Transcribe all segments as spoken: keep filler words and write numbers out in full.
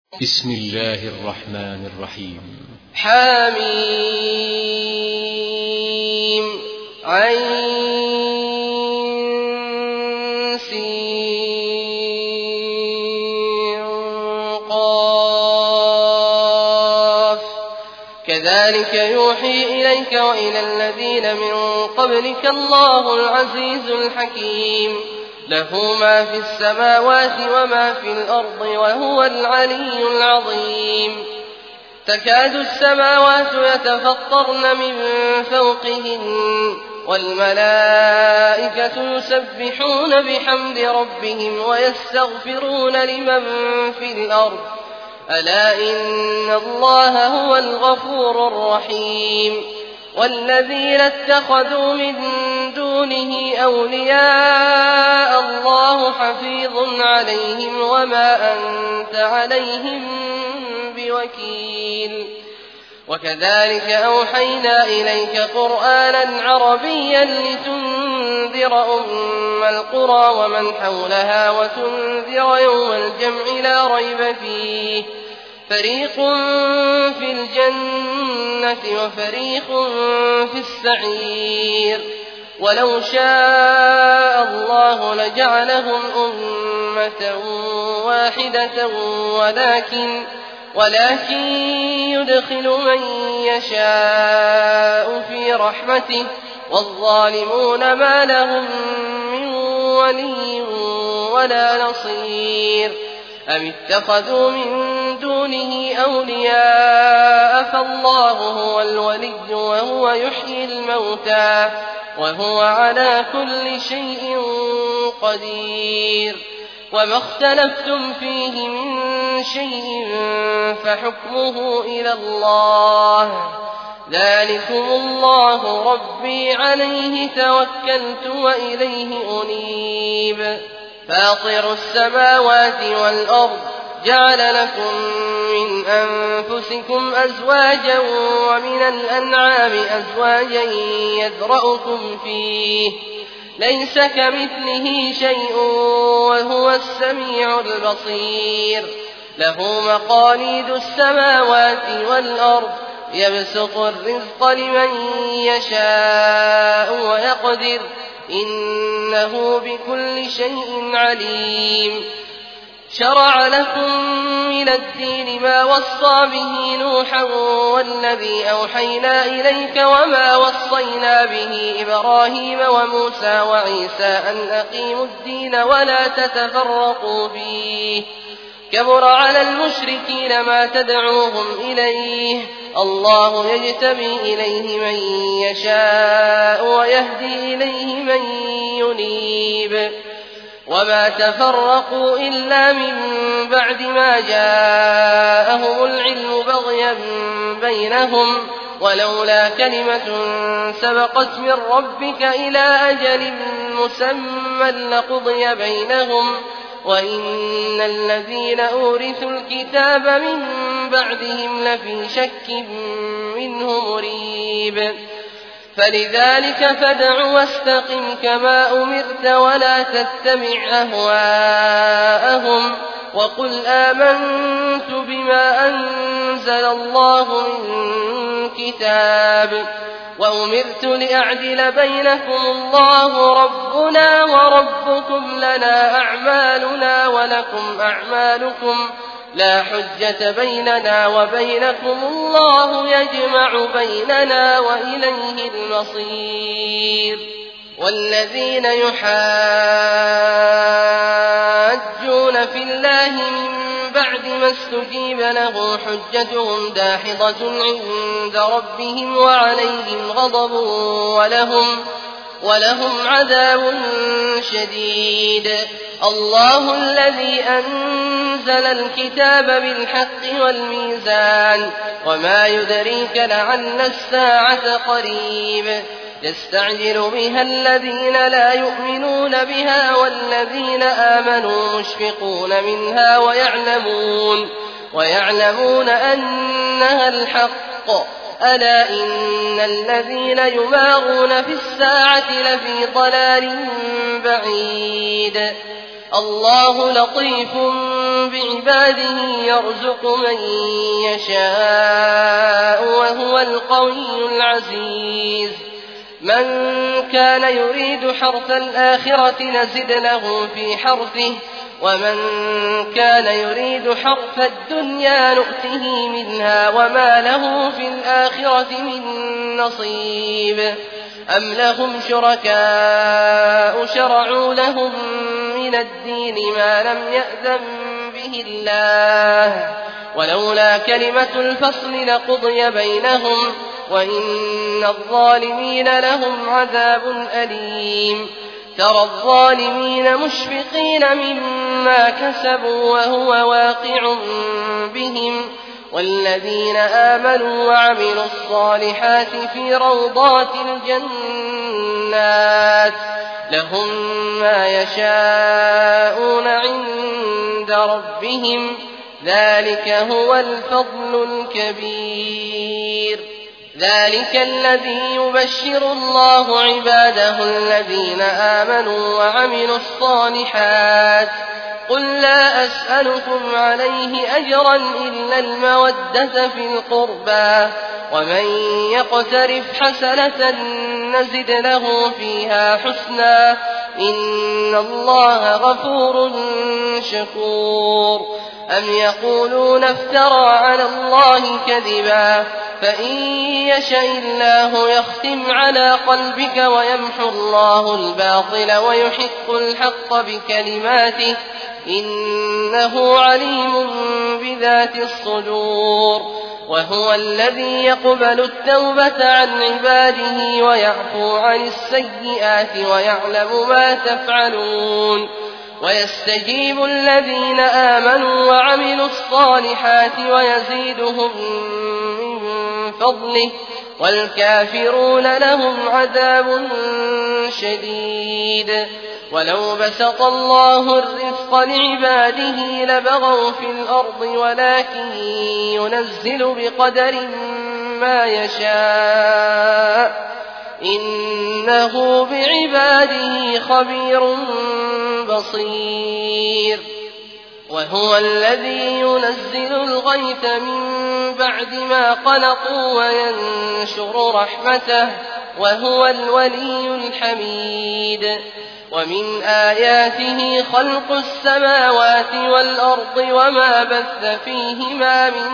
بسم الله الرحمن الرحيم. حميم عين سين قاف كذلك يوحي إليك وإلى الذين من قبلك الله العزيز الحكيم له ما في السماوات وما في الأرض وهو العلي العظيم تكاد السماوات يتفطرن من فوقهن والملائكة يسبحون بحمد ربهم ويستغفرون لمن في الأرض ألا إن الله هو الغفور الرحيم والذين اتخذوا من دونه أولياء الله حفيظ عليهم وما أنت عليهم بوكيل وكذلك أوحينا إليك قرآنا عربيا لتنذر أم القرى ومن حولها وتنذر يوم الجمع لا ريب فيه فريق في الجنة وفريق في السعير ولو شاء الله لجعلهم أمة واحدة ولكن ولكن يدخل من يشاء في رحمته والظالمون ما لهم من ولي ولا نصير أم اتخذوا من دونه أولياء فالله هو الولي وهو يحيي الموتى وهو على كل شيء قدير وما اختلفتم فيه من شيء فحكمه إلى الله ذلكم الله ربي عليه توكلت وإليه أنيب فاطر السماوات والأرض جعل لكم من أنفسكم أزواجا ومن الأنعام أزواجا يذرأكم فيه ليس كمثله شيء وهو السميع البصير له مقاليد السماوات والأرض يبسط الرزق لمن يشاء ويقدر إنه بكل شيء عليم شرع لكم من الدين ما وصى به نوحا والذي أوحينا إليك وما وصينا به إبراهيم وموسى وعيسى أن أقيموا الدين ولا تتفرقوا فيه كبر على المشركين ما تدعوهم إليه الله يجتبي إليه من يشاء ويهدي إليه من ينيب وما تفرقوا إلا من بعد ما جاءهم العلم بغيا بينهم ولولا كلمة سبقت من ربك إلى أجل مسمى لقضي بينهم وإن الذين أورثوا الكتاب من بعدهم لفي شك منه مريب فلذلك فادع واستقم كما أمرت ولا تتبع أهواءهم وقل آمنت بما أنزل الله من كتاب وأمرت لأعدل بينكم الله ربنا وربكم لنا أعمالنا ولكم أعمالكم لا حجة بيننا وبينكم الله يجمع بيننا وإليه المصير والذين يحاجون في الله من بعد ما استجيب له حجتهم داحضة عند ربهم وعليهم غضب ولهم ولهم عذاب شديد الله الذي أنزل الكتاب بالحق والميزان وما يدريك لعل الساعة قريب يستعجل بها الذين لا يؤمنون بها والذين آمنوا مشفقون منها ويعلمون ويعلمون أنها الحق ألا إن الذين يمارون في الساعة لفي ضلال بعيد الله لطيف بعباده يرزق من يشاء وهو القوي العزيز من كان يريد حرث الآخرة نزد له في حرثه ومن كان يريد حرث الدنيا نؤته منها وما له في الآخرة من نصيب أم لهم شركاء شرعوا لهم من الدين ما لم يأذن به الله ولولا كلمة الفصل لقضي بينهم وإن الظالمين لهم عذاب أليم ترى الظالمين مشفقين مما كسبوا وهو واقع بهم والذين آمنوا وعملوا الصالحات في روضات الجنات لهم ما يشاءون عند ربهم ذلك هو الفضل الكبير ذلك الذي يبشر الله عباده الذين آمنوا وعملوا الصالحات قل لا أسألكم عليه أجرا إلا المودة في القربى ومن يقترف حسنة نزد له فيها حسنا إن الله غفور شكور أم يقولون افترى على الله كذبا فإن يشأ الله يختم على قلبك ويمحو الله الباطل ويحق الحق بكلماته إنه عليم بذات الصدور وهو الذي يقبل التوبة عن عباده ويعفو عن السيئات ويعلم ما تفعلون ويستجيب الذين آمنوا وعملوا الصالحات ويزيدهم من فضله والكافرون لهم عذاب شديد ولو بسط الله الرزق لعباده لبغوا في الأرض ولكن ينزل بقدر ما يشاء إنه بعباده خبير بصير وهو الذي ينزل الغيث من بعد ما قنطوا وينشر رحمته وهو الولي الحميد ومن آياته خلق السماوات والأرض وما بث فيهما من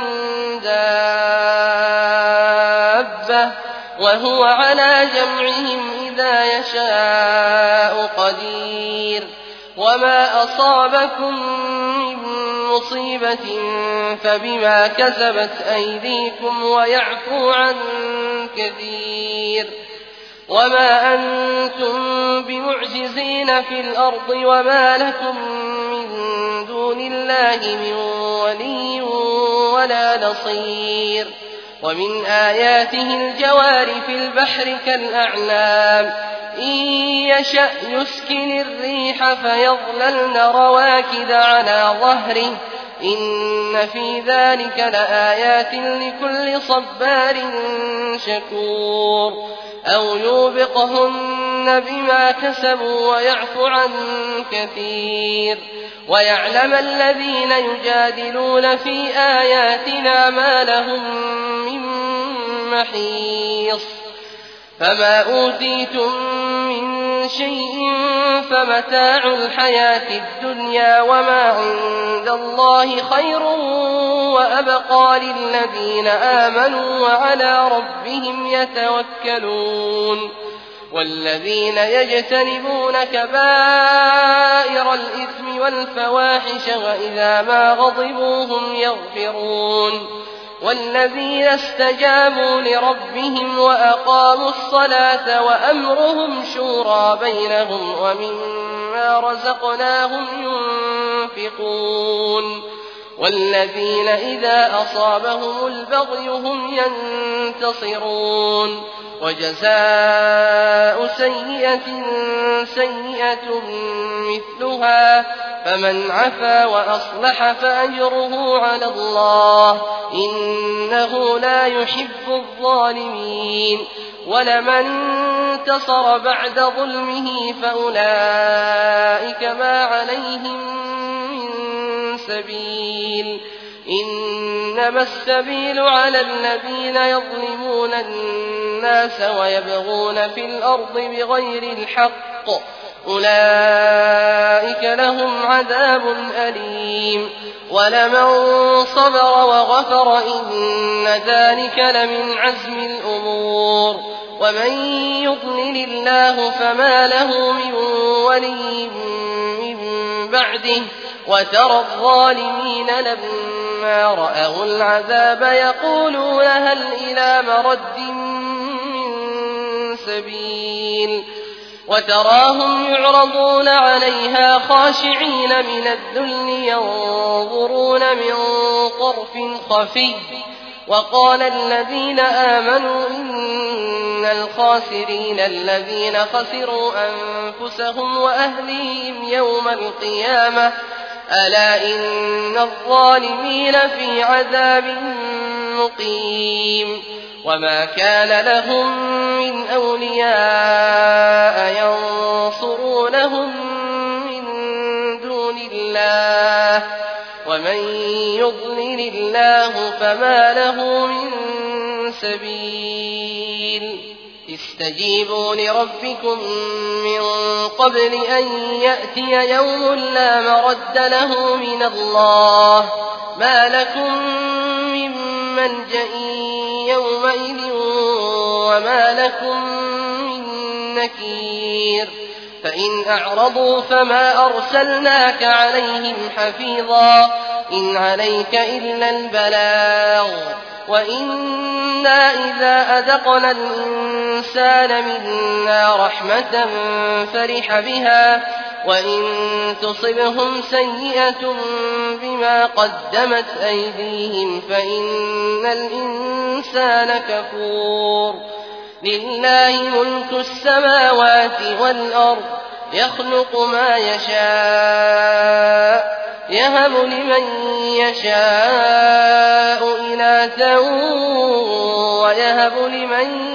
دابة وهو على جمعهم إذا يشاء قدير وما أصابكم من مصيبة فبما كسبت أيديكم ويعفو عن كثير وما أنتم بمعجزين في الأرض وما لكم من دون الله من ولي ولا نصير ومن آياته الجوار في البحر كالأعلام إن يشأ يسكن الريح فيظللن رواكد على ظهره إن في ذلك لآيات لكل صبار شكور أو يوبقهن بما كسبوا ويعفو عن كثير ويعلم الذين يجادلون في آياتنا ما لهم من محيص فما أوتيتم من شيء فمتاع الحياة الدنيا وما عند الله خير وأبقى للذين آمنوا وعلى ربهم يتوكلون والذين يجتنبون كبائر الإثم والفواحش وإذا ما غضبوا هم يغفرون والذين استجابوا لربهم وأقاموا الصلاة وأمرهم شورى بينهم ومما رزقناهم ينفقون والذين إذا أصابهم البغي هم ينتصرون وجزاء سيئة سيئة مثلها فمن عفا وأصلح فأجره على الله إنه لا يحب الظالمين ولمن انتصر بعد ظلمه فأولئك ما عليهم من سبيل إنما السبيل على الذين يظلمون الناس ويبغون في الأرض بغير الحق أولئك لهم عذاب أليم ولمن صبر وغفر إن ذلك لمن عزم الأمور ومن يضلل الله فما له من ولي من بعده وترى الظالمين لما رأوا العذاب يقولون هل إلى مرد من سبيل وتراهم يعرضون عليها خاشعين من الذل ينظرون من طرف خفي وقال الذين آمنوا إن الخاسرين الذين خسروا أنفسهم وأهليهم يوم القيامة ألا إن الظالمين في عذاب مقيم وما كان لهم من أولياء ينصرونهم من دون الله ومن يضلل الله فما له من سبيل استجيبوا لربكم من قبل أن يأتي يوم لا مرد له من الله ما لكم من ملجأ يومئذ وما لكم من نكير فإن أعرضوا فما أرسلناك عليهم حفيظا إن عليك إلا البلاغ وإنا إذا أذقنا الإنسان منا رحمة فرح بها وإن تصبهم سيئة بما قدمت أيديهم فإن الإنسان كفور لله ملك السماوات والأرض يخلق ما يشاء يهب لمن يشاء إناثا ويهب لمن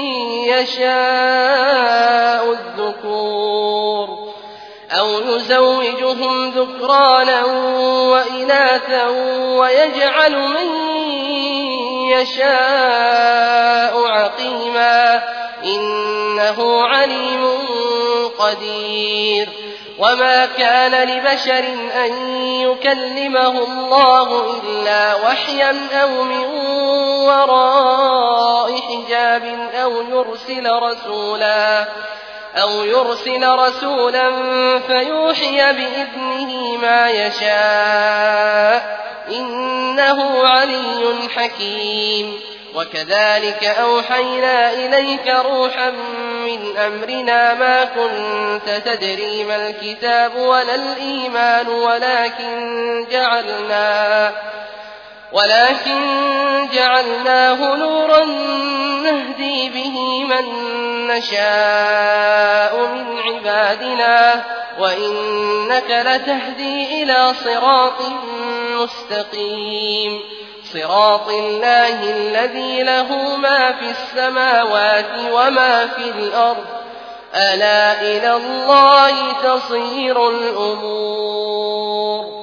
يشاء الذكور أو يزوجهم ذكرانا وإناثا ويجعل من يشاء عقيما إنه عليم قدير وما كان لبشر أن يكلمه الله إلا وحيا أو من وراء حجاب أو يرسل رسولا أو يرسل رسولا فيوحي بإذنه ما يشاء إنه علي حكيم وكذلك أوحينا إليك روحا من أمرنا ما كنت تدري ما الكتاب ولا الإيمان ولكن جعلناه ولكن جعلناه نورا نهدي به من نشاء من عبادنا وإنك لتهدي إلى صراط مستقيم صراط الله الذي له ما في السماوات وما في الأرض ألا إلى الله تصير الأمور